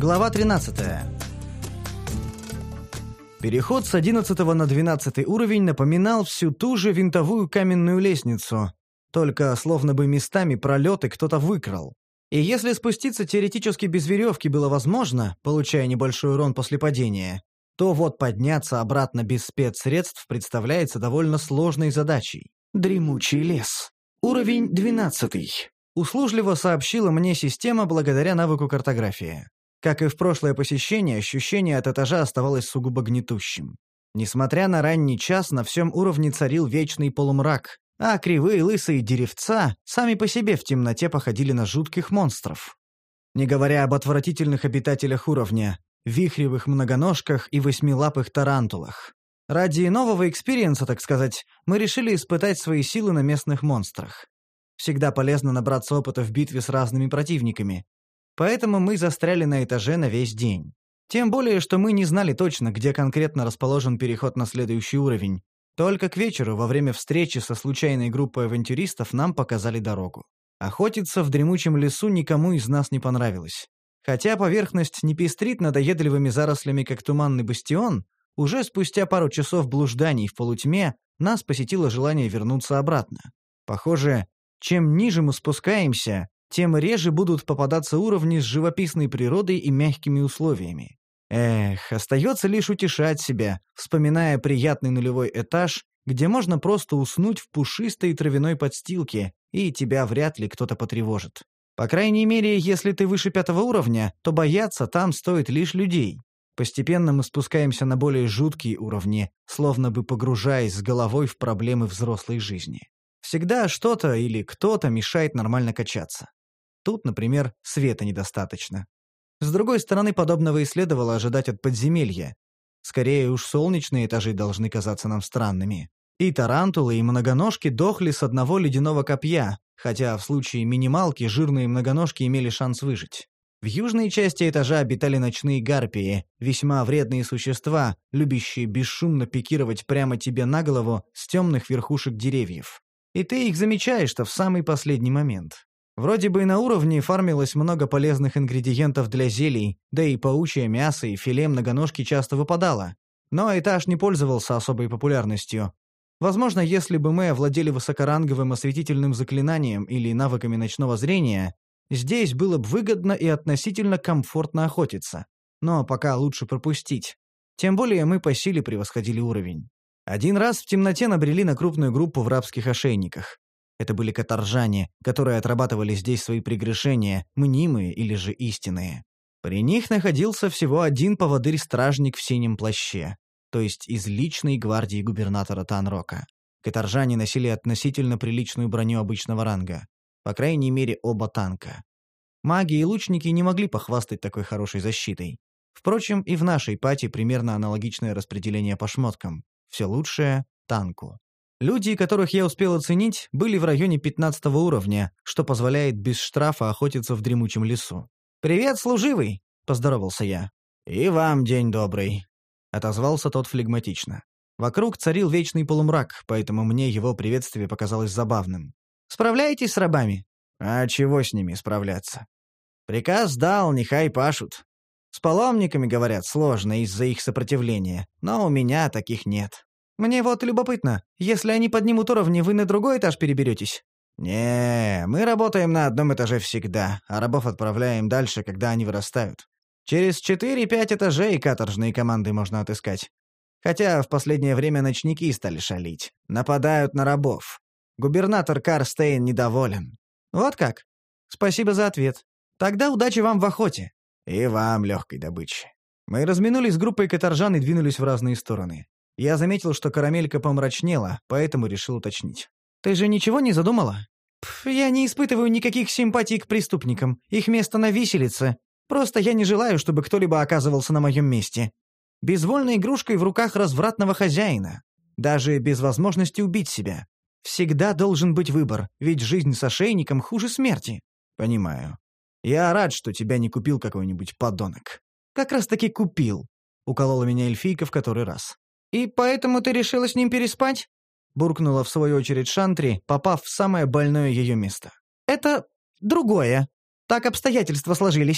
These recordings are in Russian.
Глава 13. Переход с 11 на 12 уровень напоминал всю ту же винтовую каменную лестницу, только словно бы местами пролеты кто-то выкрал. И если спуститься теоретически без веревки было возможно, получая небольшой урон после падения, то вот подняться обратно без спецсредств представляется довольно сложной задачей. Дремучий лес. Уровень 12. Услужливо сообщила мне система благодаря навыку картографии. Как и в прошлое посещение, ощущение от этажа оставалось сугубо гнетущим. Несмотря на ранний час, на всем уровне царил вечный полумрак, а кривые лысые деревца сами по себе в темноте походили на жутких монстров. Не говоря об отвратительных обитателях уровня, вихревых многоножках и восьмилапых тарантулах. Ради нового экспириенса, так сказать, мы решили испытать свои силы на местных монстрах. Всегда полезно набраться опыта в битве с разными противниками. Поэтому мы застряли на этаже на весь день. Тем более, что мы не знали точно, где конкретно расположен переход на следующий уровень. Только к вечеру, во время встречи со случайной группой авантюристов, нам показали дорогу. Охотиться в дремучем лесу никому из нас не понравилось. Хотя поверхность не пестрит надоедливыми зарослями, как туманный бастион, уже спустя пару часов блужданий в полутьме нас посетило желание вернуться обратно. Похоже, чем ниже мы спускаемся, тем реже будут попадаться уровни с живописной природой и мягкими условиями. Остается лишь утешать себя, вспоминая приятный нулевой этаж, где можно просто уснуть в пушистой травяной подстилке, и тебя вряд ли кто-то потревожит. По крайней мере, если ты выше 5 уровня, то бояться там стоит лишь людей. Постепенно мы спускаемся на более жуткие уровни, словно бы погружаясь с головой в проблемы взрослой жизни. Всегда что-то или кто-то мешает нормально качаться. Тут, например, света недостаточно. С другой стороны, подобного и следовало ожидать от подземелья. Скорее уж солнечные этажи должны казаться нам странными. И тарантулы, и многоножки дохли с одного ледяного копья, хотя в случае минималки жирные многоножки имели шанс выжить. В южной части этажа обитали ночные гарпии, весьма вредные существа, любящие бесшумно пикировать прямо тебе на голову с темных верхушек деревьев. И ты их замечаешь-то в самый последний момент. Вроде бы и на уровне фармилось много полезных ингредиентов для зелий, да и паучье мясо и филе многоножки часто выпадало. Но этаж не пользовался особой популярностью. Возможно, если бы мы овладели высокоранговым осветительным заклинанием или навыками ночного зрения, здесь было бы выгодно и относительно комфортно охотиться. Но пока лучше пропустить. Тем более мы по силе превосходили уровень. Один раз в темноте набрели на крупную группу в рабских ошейниках. Это были каторжане, которые отрабатывали здесь свои прегрешения, мнимые или же истинные. При них находился всего один поводырь-стражник в синем плаще, то есть из личной гвардии губернатора Танрока. Каторжане носили относительно приличную броню обычного ранга, по крайней мере оба танка. Маги и лучники не могли похвастать такой хорошей защитой. Впрочем, и в нашей пати примерно аналогичное распределение по шмоткам. Все лучшее – танку. Люди, которых я успел оценить, были в районе 15 уровня, что позволяет без штрафа охотиться в дремучем лесу. «Привет, служивый!» – поздоровался я. «И вам день добрый!» – отозвался тот флегматично. Вокруг царил вечный полумрак, поэтому мне его приветствие показалось забавным. «Справляетесь с рабами?» «А чего с ними справляться?» «Приказ дал, нехай пашут. С паломниками, говорят, сложно из-за их сопротивления, но у меня таких нет». «Мне вот любопытно, если они поднимут уровни, вы на другой этаж переберетесь?» «Не, мы работаем на одном этаже всегда, а рабов отправляем дальше, когда они вырастают. Через 4-5 этажей каторжные команды можно отыскать. Хотя в последнее время ночники стали шалить. Нападают на рабов. Губернатор Карстейн недоволен». «Вот как? Спасибо за ответ. Тогда удачи вам в охоте». «И вам легкой добычи». Мы разминулись с группой каторжан и двинулись в разные стороны. Я заметил, что карамелька помрачнела, поэтому решил уточнить. «Ты же ничего не задумала?» «Я не испытываю никаких симпатий к преступникам. Их место на виселице. Просто я не желаю, чтобы кто-либо оказывался на моем месте. Безвольной игрушкой в руках развратного хозяина. Даже без возможности убить себя. Всегда должен быть выбор, ведь жизнь с ошейником хуже смерти». «Понимаю. Я рад, что тебя не купил какой-нибудь подонок». «Как раз-таки купил», — уколола меня эльфийка в который раз. «И поэтому ты решила с ним переспать?» — буркнула в свою очередь Шантри, попав в самое больное ее место. «Это другое. Так обстоятельства сложились».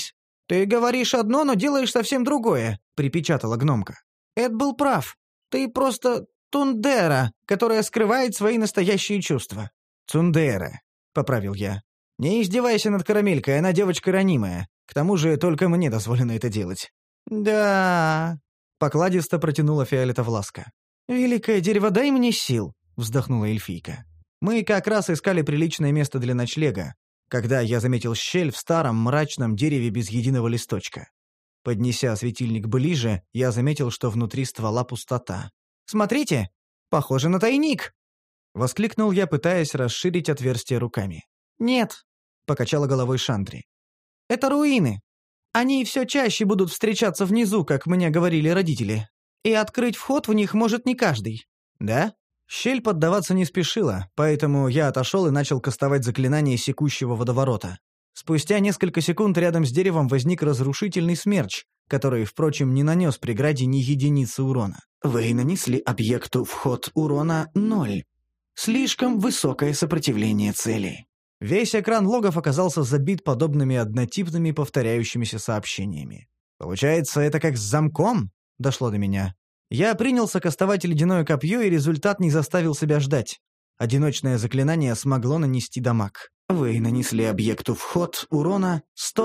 «Ты говоришь одно, но делаешь совсем другое», — припечатала гномка. «Эд был прав. Ты просто тундера, которая скрывает свои настоящие чувства». «Цундера», — поправил я. «Не издевайся над Карамелькой, она девочка ранимая. К тому же только мне дозволено это делать». «Да...» — покладисто протянула Фиолетовласка. «Великое дерево, дай мне сил», — вздохнула эльфийка. Мы как раз искали приличное место для ночлега, когда я заметил щель в старом мрачном дереве без единого листочка. Поднеся светильник ближе, я заметил, что внутри ствола пустота. «Смотрите! Похоже на тайник!» — воскликнул я, пытаясь расширить отверстие руками. «Нет», — покачала головой Шантри. «Это руины. Они все чаще будут встречаться внизу, как мне говорили родители. И открыть вход в них может не каждый». «Да?» Щель поддаваться не спешила, поэтому я отошел и начал кастовать заклинание секущего водоворота. Спустя несколько секунд рядом с деревом возник разрушительный смерч, который, впрочем, не нанес преграде ни единицы урона. «Вы нанесли объекту вход урона 0. Слишком высокое сопротивление цели». Весь экран логов оказался забит подобными однотипными повторяющимися сообщениями. «Получается, это как с замком?» — дошло до меня. Я принялся кастовать ледяное копье, и результат не заставил себя ждать. Одиночное заклинание смогло нанести дамаг. Вы нанесли объекту вход урона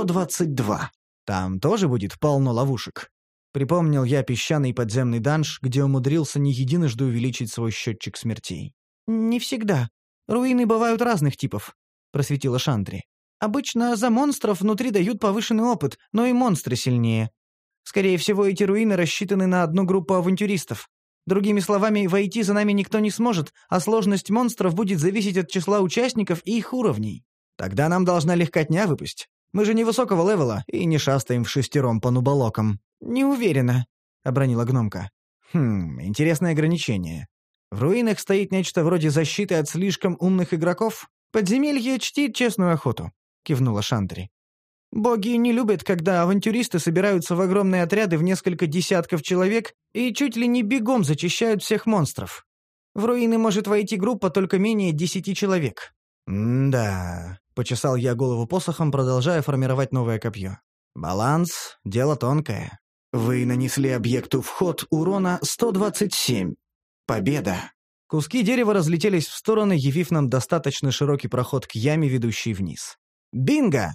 122. Там тоже будет полно ловушек. Припомнил я песчаный подземный данж, где умудрился не единожды увеличить свой счетчик смертей. «Не всегда. Руины бывают разных типов», — просветила Шантри. «Обычно за монстров внутри дают повышенный опыт, но и монстры сильнее. Скорее всего, эти руины рассчитаны на одну группу авантюристов. Другими словами, войти за нами никто не сможет, а сложность монстров будет зависеть от числа участников и их уровней. Тогда нам должна легкотня выпасть. Мы же невысокого левела и не шастаем вшестером по нуболокам». «Не уверена», — обронила гномка. Интересное ограничение. В руинах стоит нечто вроде защиты от слишком умных игроков? Подземелье чтит честную охоту», — кивнула Шантри. «Боги не любят, когда авантюристы собираются в огромные отряды в несколько десятков человек и чуть ли не бегом зачищают всех монстров. В руины может войти группа только менее 10 человек». «Да», — почесал я голову посохом, продолжая формировать новое копье. «Баланс — дело тонкое». «Вы нанесли объекту вход урона 127. Победа». Куски дерева разлетелись в стороны, явив нам достаточно широкий проход к яме, ведущей вниз. «Бинго!»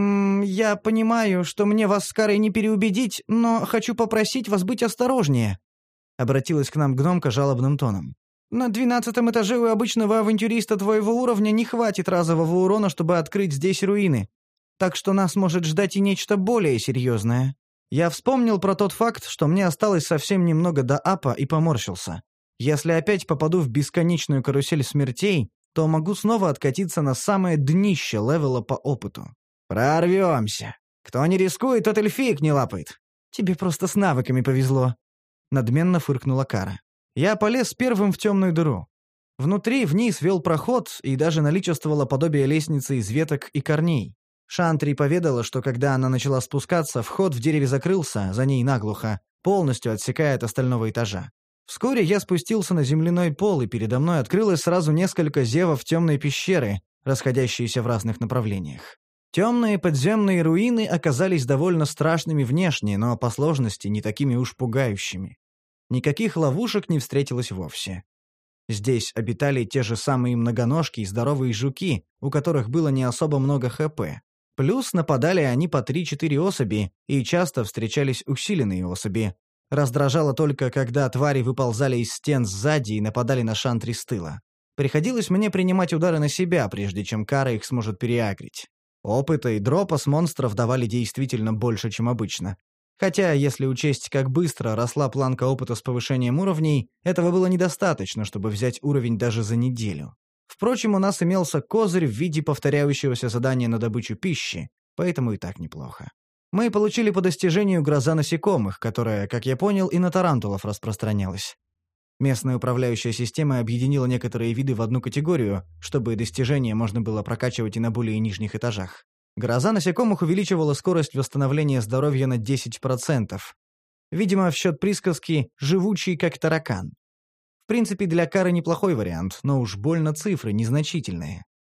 «Я понимаю, что мне вас с Карой не переубедить, но хочу попросить вас быть осторожнее», — обратилась к нам гномка жалобным тоном. «На 12-м этаже у обычного авантюриста твоего уровня не хватит разового урона, чтобы открыть здесь руины. Так что нас может ждать и нечто более серьезное». Я вспомнил про тот факт, что мне осталось совсем немного до апа, и поморщился. Если опять попаду в бесконечную карусель смертей, то могу снова откатиться на самое днище левела по опыту. «Прорвемся. Кто не рискует, тот эльфиек не лапает. Тебе просто с навыками повезло», — надменно фыркнула Кара. Я полез первым в темную дыру. Внутри вниз вел проход, и даже наличествовало подобие лестницы из веток и корней. Шантри поведала, что когда она начала спускаться, вход в дереве закрылся, за ней наглухо, полностью отсекая от остального этажа. Вскоре я спустился на земляной пол, и передо мной открылось сразу несколько зевов темной пещеры, расходящиеся в разных направлениях. Темные подземные руины оказались довольно страшными внешне, но по сложности не такими уж пугающими. Никаких ловушек не встретилось вовсе. Здесь обитали те же самые многоножки и здоровые жуки, у которых было не особо много ХП. Плюс нападали они по 3-4 особи, и часто встречались усиленные особи. Раздражало только, когда твари выползали из стен сзади и нападали на Шантри с тыла. Приходилось мне принимать удары на себя, прежде чем Кара их сможет переагрить. Опыта и дропа с монстров давали действительно больше, чем обычно. Хотя, если учесть, как быстро росла планка опыта с повышением уровней, этого было недостаточно, чтобы взять уровень даже за неделю. Впрочем, у нас имелся козырь в виде повторяющегося задания на добычу пищи, поэтому и так неплохо. Мы получили по достижению гроза насекомых, которая, как я понял, и на тарантулов распространялась. Местная управляющая система объединила некоторые виды в одну категорию, чтобы достижения можно было прокачивать и на более нижних этажах. Гроза насекомых увеличивала скорость восстановления здоровья на 10%. Видимо, в счет присказки «живучий как таракан». В принципе, для Кары неплохой вариант, но уж больно цифры незначительные.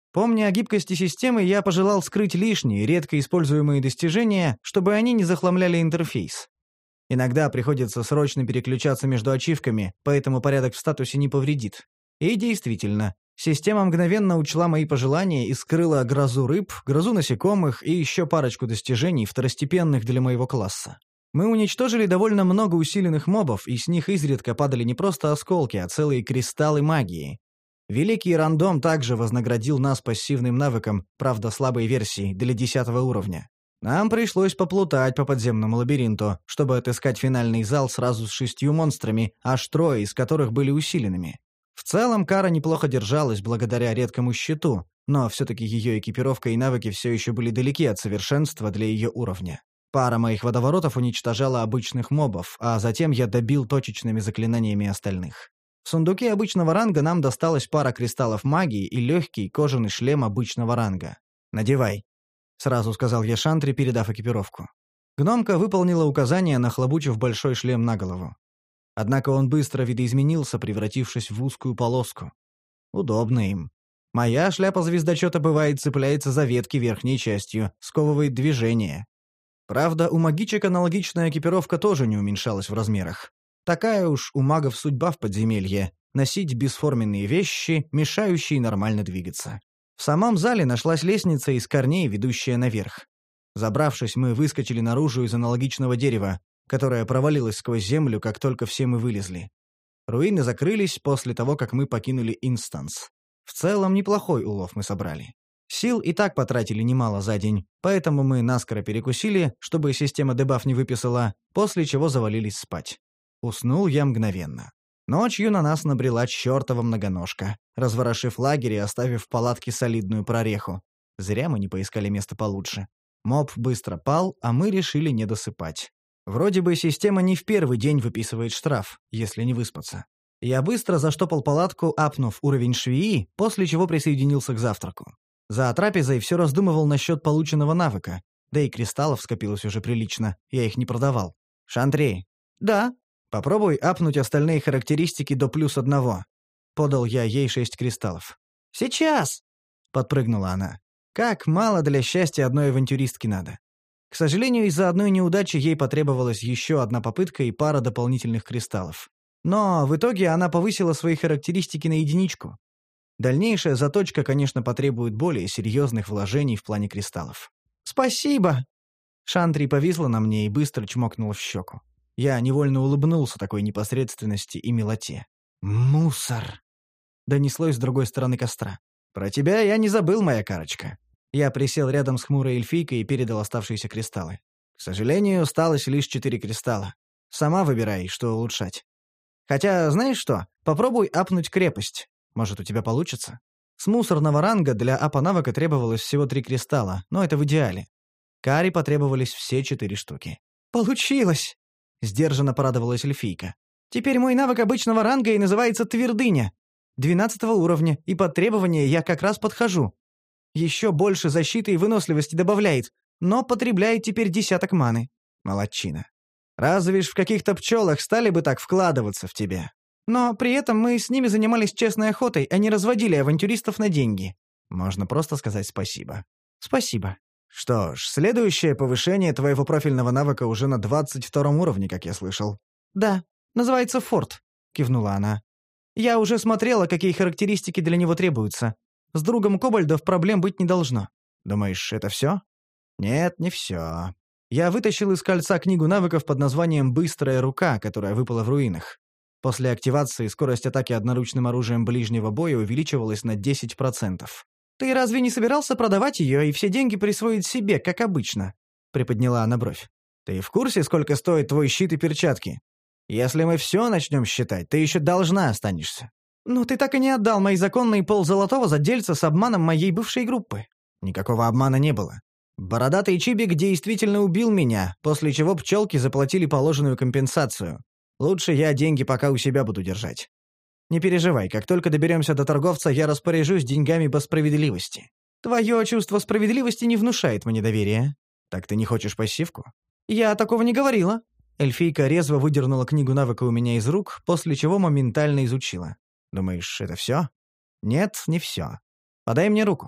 Помня о гибкости системы, я пожелал скрыть лишние, редко используемые достижения, чтобы они не захламляли интерфейс. Иногда приходится срочно переключаться между ачивками, поэтому порядок в статусе не повредит. И действительно, система мгновенно учла мои пожелания и скрыла грозу рыб, грозу насекомых и еще парочку достижений, второстепенных для моего класса. Мы уничтожили довольно много усиленных мобов, и с них изредка падали не просто осколки, а целые кристаллы магии. Великий рандом также вознаградил нас пассивным навыком, правда слабой версии, для 10 уровня. Нам пришлось поплутать по подземному лабиринту, чтобы отыскать финальный зал сразу с 6 монстрами, аж 3 из которых были усиленными. В целом, Кара неплохо держалась благодаря редкому щиту, но все-таки ее экипировка и навыки все еще были далеки от совершенства для ее уровня. Пара моих водоворотов уничтожала обычных мобов, а затем я добил точечными заклинаниями остальных. В сундуке обычного ранга нам досталась пара кристаллов магии и легкий кожаный шлем обычного ранга. «Надевай», — сразу сказал я Шантре, передав экипировку. Гномка выполнила указание, нахлобучив большой шлем на голову. Однако он быстро видоизменился, превратившись в узкую полоску. Удобно им. Моя шляпа звездочета бывает цепляется за ветки верхней частью, сковывает движение. Правда, у магичек аналогичная экипировка тоже не уменьшалась в размерах. Такая уж у магов судьба в подземелье — носить бесформенные вещи, мешающие нормально двигаться. В самом зале нашлась лестница из корней, ведущая наверх. Забравшись, мы выскочили наружу из аналогичного дерева, которое провалилось сквозь землю, как только все мы вылезли. Руины закрылись после того, как мы покинули Инстанс. В целом, неплохой улов мы собрали. Сил и так потратили немало за день, поэтому мы наскоро перекусили, чтобы система дебаф не выписала, после чего завалились спать. Уснул я мгновенно. Ночью на нас набрела чертова многоножка, разворошив лагерь и оставив в палатке солидную прореху. Зря мы не поискали место получше. Моб быстро пал, а мы решили не досыпать. Вроде бы система не в первый день выписывает штраф, если не выспаться. Я быстро заштопал палатку, апнув уровень швеи, после чего присоединился к завтраку. За трапезой все раздумывал насчет полученного навыка, да и кристаллов скопилось уже прилично, я их не продавал. «Шантрей». «Да». «Попробуй апнуть остальные характеристики до +1. Подал я ей 6 кристаллов. «Сейчас!» — подпрыгнула она. «Как мало для счастья одной авантюристки надо». К сожалению, из-за одной неудачи ей потребовалась еще одна попытка и пара дополнительных кристаллов. Но в итоге она повысила свои характеристики на 1. Дальнейшая заточка, конечно, потребует более серьезных вложений в плане кристаллов. «Спасибо!» Шантри повисла на мне и быстро чмокнула в щеку. Я невольно улыбнулся такой непосредственности и милоте. «Мусор!» Донеслось с другой стороны костра. «Про тебя я не забыл, моя Карочка». Я присел рядом с хмурой эльфийкой и передал оставшиеся кристаллы. К сожалению, осталось лишь 4 кристалла. Сама выбирай, что улучшать. Хотя, знаешь что, попробуй апнуть крепость. Может, у тебя получится? С мусорного ранга для апа навыка требовалось всего 3 кристалла, но это в идеале. Каре потребовались все 4 штуки. «Получилось!» — сдержанно порадовалась эльфийка. «Теперь мой навык обычного ранга и называется Твердыня. 12 уровня, и под требования я как раз подхожу. Еще больше защиты и выносливости добавляет, но потребляет теперь 10 маны». Молодчина. Разве ж в каких-то пчелах стали бы так вкладываться в тебя? Но при этом мы с ними занимались честной охотой, а не разводили авантюристов на деньги. Можно просто сказать спасибо. Спасибо. Что ж, следующее повышение твоего профильного навыка уже на 22 уровне, как я слышал. Да, называется Форт, кивнула она. Я уже смотрела, какие характеристики для него требуются. С другом кобальдов проблем быть не должно. Думаешь, это все? Нет, не все. Я вытащил из кольца книгу навыков под названием «Быстрая рука», которая выпала в руинах. После активации скорость атаки одноручным оружием ближнего боя увеличивалась на 10%. «Ты разве не собирался продавать ее и все деньги присвоить себе, как обычно?» — приподняла она бровь. «Ты в курсе, сколько стоит твой щит и перчатки? Если мы все начнем считать, ты еще должна останешься». «Ну ты так и не отдал мои законные ползолотого за дельца с обманом моей бывшей группы». «Никакого обмана не было. Бородатый Чибик действительно убил меня, после чего пчелки заплатили положенную компенсацию. Лучше я деньги пока у себя буду держать. Не переживай, как только доберемся до торговца, я распоряжусь деньгами по справедливости. Твое чувство справедливости не внушает мне доверия. Так ты не хочешь пассивку? Я такого не говорила. Эльфийка резво выдернула книгу навыка у меня из рук, после чего моментально изучила. Думаешь, это все? Нет, не все. Подай мне руку.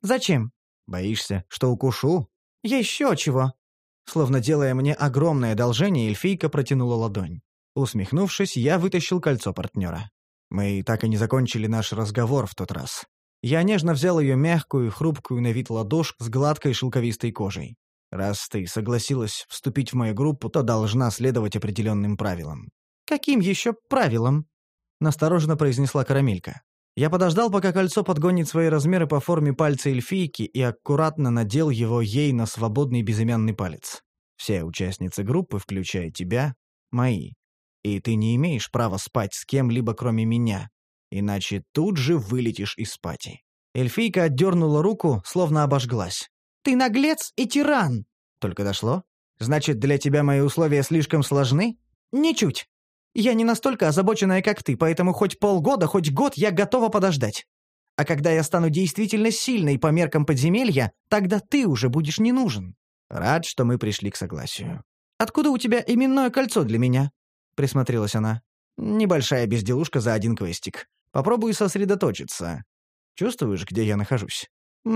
«Зачем?» «Боишься, что укушу?» «Еще чего?» Словно делая мне огромное одолжение, эльфийка протянула ладонь. Усмехнувшись, я вытащил кольцо партнера. Мы так и не закончили наш разговор в тот раз. Я нежно взял ее мягкую, хрупкую на вид ладошку с гладкой шелковистой кожей. Раз ты согласилась вступить в мою группу, то должна следовать определенным правилам. «Каким еще правилам?» — настороженно произнесла Карамелька. Я подождал, пока кольцо подгонит свои размеры по форме пальца эльфийки и аккуратно надел его ей на свободный безымянный палец. Все участницы группы, включая тебя, мои. И ты не имеешь права спать с кем-либо, кроме меня, иначе тут же вылетишь из пати. Эльфийка отдернула руку, словно обожглась. «Ты наглец и тиран!» Только дошло? Значит, для тебя мои условия слишком сложны? «Ничуть. Я не настолько озабоченная, как ты, поэтому хоть полгода, хоть год я готова подождать. А когда я стану действительно сильной по меркам подземелья, тогда ты уже будешь не нужен». Рад, что мы пришли к согласию. «Откуда у тебя именное кольцо для меня?» — присмотрелась она. «Небольшая безделушка за один квестик. Попробуй сосредоточиться. Чувствуешь, где я нахожусь?»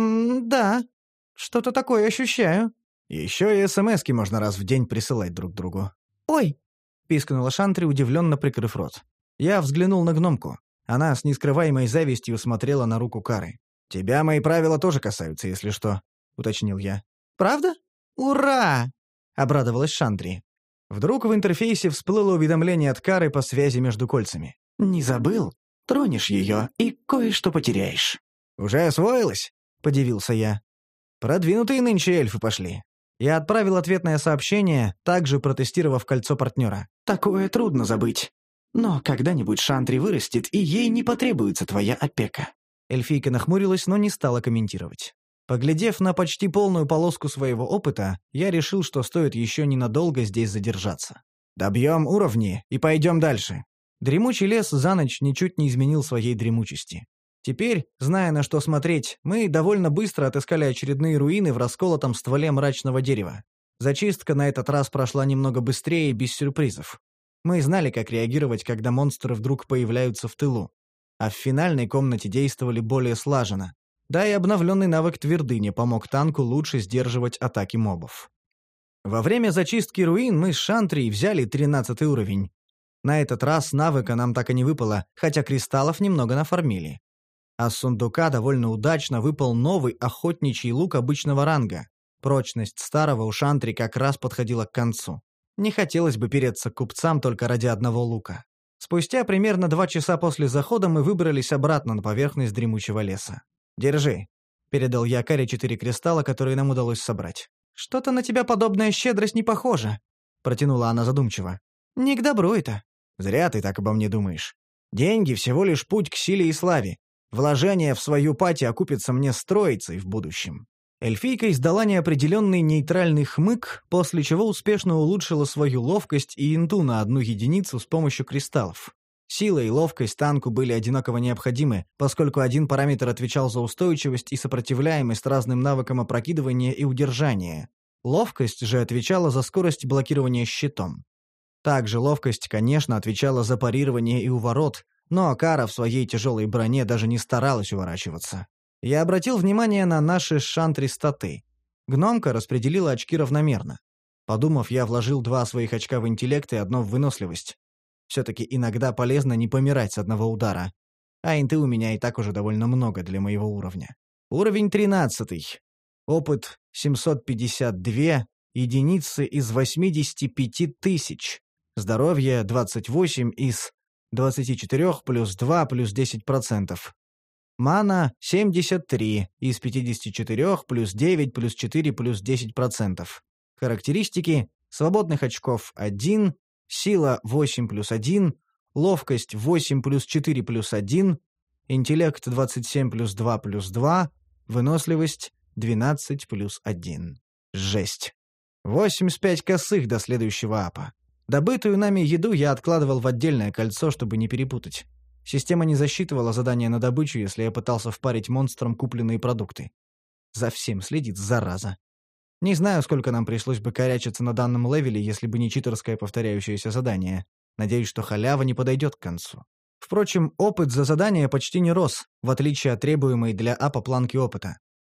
«Да. Что-то такое ощущаю». Еще и смски можно раз в день присылать друг другу. «Ой!» — пискнула Шантри, удивленно прикрыв рот. Я взглянул на гномку. Она с нескрываемой завистью смотрела на руку Кары. «Тебя мои правила тоже касаются, если что», — уточнил я. «Правда? Ура!» — обрадовалась Шантри. Вдруг в интерфейсе всплыло уведомление от Кары по связи между кольцами. «Не забыл? Тронешь ее и кое-что потеряешь». «Уже освоилась?» — подивился я. «Продвинутые нынче эльфы пошли». Я отправил ответное сообщение, также протестировав кольцо партнера. «Такое трудно забыть. Но когда-нибудь Шантри вырастет, и ей не потребуется твоя опека». Эльфийка нахмурилась, но не стала комментировать. Поглядев на почти полную полоску своего опыта, я решил, что стоит еще ненадолго здесь задержаться. Добьем уровни и пойдем дальше. Дремучий лес за ночь ничуть не изменил своей дремучести. Теперь, зная, на что смотреть, мы довольно быстро отыскали очередные руины в расколотом стволе мрачного дерева. Зачистка на этот раз прошла немного быстрее и без сюрпризов. Мы знали, как реагировать, когда монстры вдруг появляются в тылу. А в финальной комнате действовали более слаженно. Да и обновленный навык твердыни помог танку лучше сдерживать атаки мобов. Во время зачистки руин мы с Шантри взяли 13 уровень. На этот раз навыка нам так и не выпало, хотя кристаллов немного нафармили. А с сундука довольно удачно выпал новый охотничий лук обычного ранга. Прочность старого у Шантри как раз подходила к концу. Не хотелось бы переться к купцам только ради одного лука. Спустя примерно 2 часа после захода мы выбрались обратно на поверхность дремучего леса. «Держи», — передал я Каре 4 кристалла, которые нам удалось собрать. «Что-то на тебя подобная щедрость не похожа», — протянула она задумчиво. «Не к добру это». «Зря ты так обо мне думаешь. Деньги — всего лишь путь к силе и славе. Вложение в свою пати окупится мне строицей в будущем». Эльфийка издала неопределенный нейтральный хмык, после чего успешно улучшила свою ловкость и инту на 1 единицу с помощью кристаллов. Сила и ловкость танку были одинаково необходимы, поскольку один параметр отвечал за устойчивость и сопротивляемость разным навыкам опрокидывания и удержания. Ловкость же отвечала за скорость блокирования щитом. Также ловкость, конечно, отвечала за парирование и уворот, но Кара в своей тяжелой броне даже не старалась уворачиваться. Я обратил внимание на наши с Шантри статы. Гномка распределила очки равномерно. Подумав, я вложил 2 своих очка в интеллект и 1 в выносливость. Все-таки иногда полезно не помирать с одного удара. А инты у меня и так уже довольно много для моего уровня. Уровень 13. Опыт 752 единицы из 85 тысяч. Здоровье 28 из 24 плюс 2 плюс 10%. Мана 73 из 54 плюс 9 плюс 4 плюс 10%. Характеристики: свободных очков 1, сила 8 плюс 1, ловкость 8 плюс 4 плюс 1, интеллект 27 плюс 2 плюс 2, выносливость 12 плюс 1. Жесть. 85 косых до следующего апа. Добытую нами еду я откладывал в отдельное кольцо, чтобы не перепутать. Система не засчитывала задание на добычу, если я пытался впарить монстрам купленные продукты. За всем следит, зараза. Не знаю, сколько нам пришлось бы корячиться на данном левеле, если бы не читерское повторяющееся задание. Надеюсь, что халява не подойдет к концу. Впрочем, опыт за задание почти не рос, в отличие от требуемой для апа планки опыта.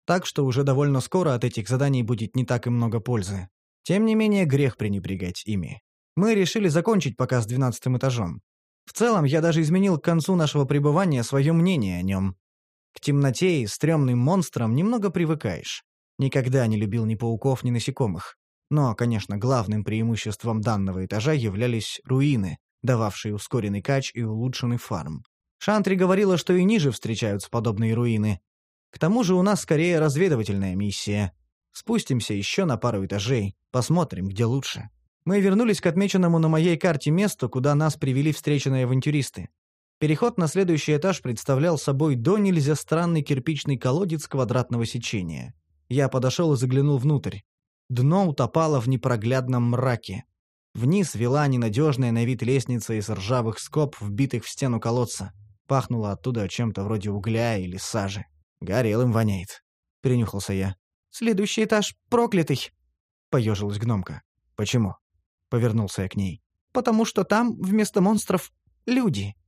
Так что уже довольно скоро от этих заданий будет не так и много пользы. Тем не менее, грех пренебрегать ими. Мы решили закончить пока с 12-м этажом. В целом, я даже изменил к концу нашего пребывания свое мнение о нем. К темноте и стрёмным монстрам немного привыкаешь. Никогда не любил ни пауков, ни насекомых. Но, конечно, главным преимуществом данного этажа являлись руины, дававшие ускоренный кач и улучшенный фарм. Шантри говорила, что и ниже встречаются подобные руины. К тому же у нас скорее разведывательная миссия. Спустимся еще на пару этажей, посмотрим, где лучше. Мы вернулись к отмеченному на моей карте месту, куда нас привели встреченные авантюристы. Переход на следующий этаж представлял собой до нельзя странный кирпичный колодец квадратного сечения. Я подошел и заглянул внутрь. Дно утопало в непроглядном мраке. Вниз вела ненадежная на вид лестница из ржавых скоб, вбитых в стену колодца. Пахнуло оттуда чем-то вроде угля или сажи. «Горелым воняет», — принюхался я. «Следующий этаж проклятый», — поежилась гномка. «Почему?» — повернулся я к ней. «Потому что там вместо монстров люди».